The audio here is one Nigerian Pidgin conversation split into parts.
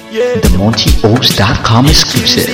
The MontyOaks.com exclusive.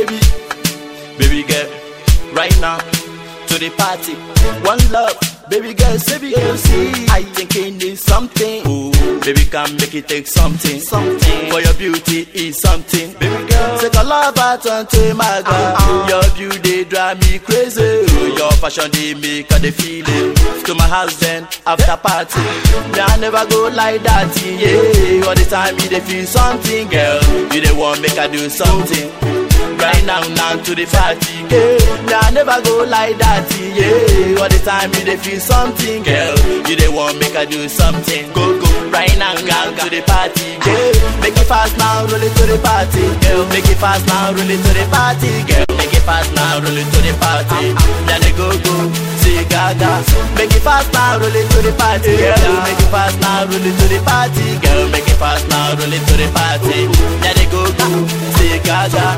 Baby girl, right now to the party. One love, baby girl, say we can see. I think it needs something. Ooh, baby can make it take something. For your beauty is something. Baby girl, take a love pattern to my girl. Your beauty drive me crazy. Your fashion they make her the feeling. To my house then after party. Me I never go like that. Yeah, all the time you they feel something, girl. You they want make her do something. Right now to the party, yeah. Me I never go like that, yeah. All the time you they feel something, girl. You they want make her do something. Go right now to the party, yeah. Make it fast now, roll it to the party, girl. Make it fast now, roll it to the party, girl. Make it fast now, roll it to the party. Then they go see Gaga. Make it fast now, roll it to the party, girl. Make it fast now, roll it to the party, girl. Make it fast now, roll it to the party. Then they go see Gaga.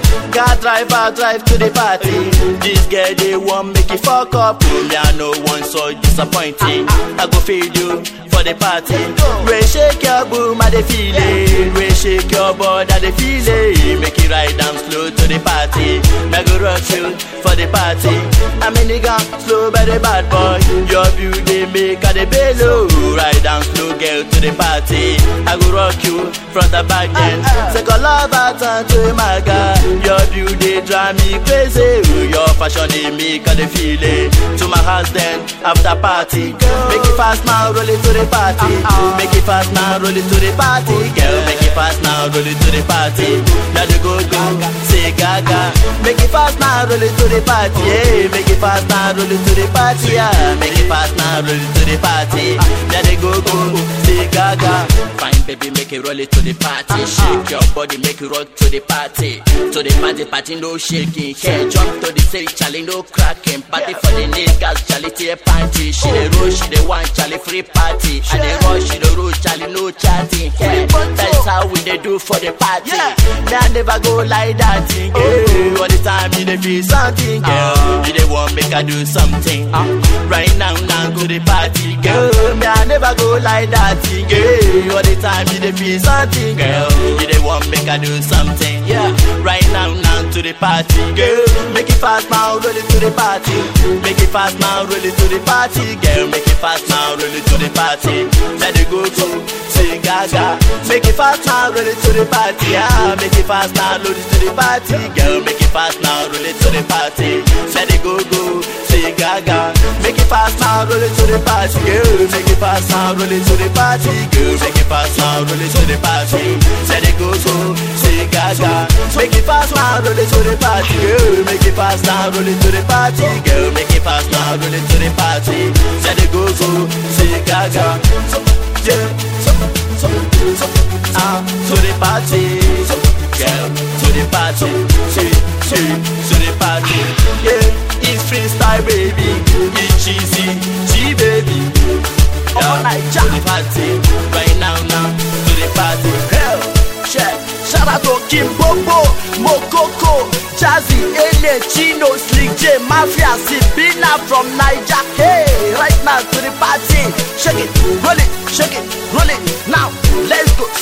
Drive to the party. This girl they want make it fuck up. Me I no one so disappointing. I go feed you for the party. We shake your boom at the feeling. We shake your body at the feeling. Make it ride down slow to the party. Me go rock you for the party. I'm in the gang slow by the bad boy. Your beauty make her the bellow. Ride down slow girl to the party. I go rock you front and back then. Take a love pattern to my girl. Your beauty drive me crazy. Your fashion they make her the feeling. To my house then after party. Make it fast now, roll it to the party. Make it fast now, roll it to the party. Girl, make it fast now, roll it to the party. Now they go say Gaga. Make it fast now, roll it to the party. Yeah, make it fast now, roll it to the party. Yeah, make it fast now, roll it to the party. Now they go say Gaga. Fine baby, make it roll it to the party. Shake your body, make it roll to the party. To the party no shaking. Hey, jump to the stage, Charlie no cracking. Party for the niggas, Charlie to a party. She the roll, she the one, Charlie free party. And the rush, she the roll, Charlie no chatting. Hey, that's how we they do for the party. Me I never go like that thing. Yeah. All the time you they feel something, girl. You they want make her do something. Right now to the party, girl. Me I never go like that thing. Yeah. All the time you they feel something, girl. You they want make her do something. Yeah. Right now to the party, girl. Make it fast now, roll it to the party. Make it fast now, roll it to the party, girl. Make it fast now, roll it to the party. Let it go say Gaga. Make it fast now, roll it to the party. Yeah, make it fast now, roll it to the party, girl. Make it fast now, roll it to the party. Let it go say Gaga. Make it fast now, roll it to the party, girl. Make it fast now, roll it to the party, girl. Make it fast now, roll it to the party. Let it go say Gaga. Make it fast now, roll it to the party, girl. Make it fast now, roll it to the party, girl. Make it fast now, roll it to the party. Let it go say Gaga. Yeah, to the party, girl, to the party, to the party. Yeah, it's freestyle, baby. It's cheesy, G baby. Yeah, to the party, right now to the party. Hell, check. Shout out to Kim Bobo, Mokoko, Jazzy, Ele, Chino, Slick J, Mafia, Sibina from Niger. Hey, right now to the party. Shake it, roll it, now. Let's go.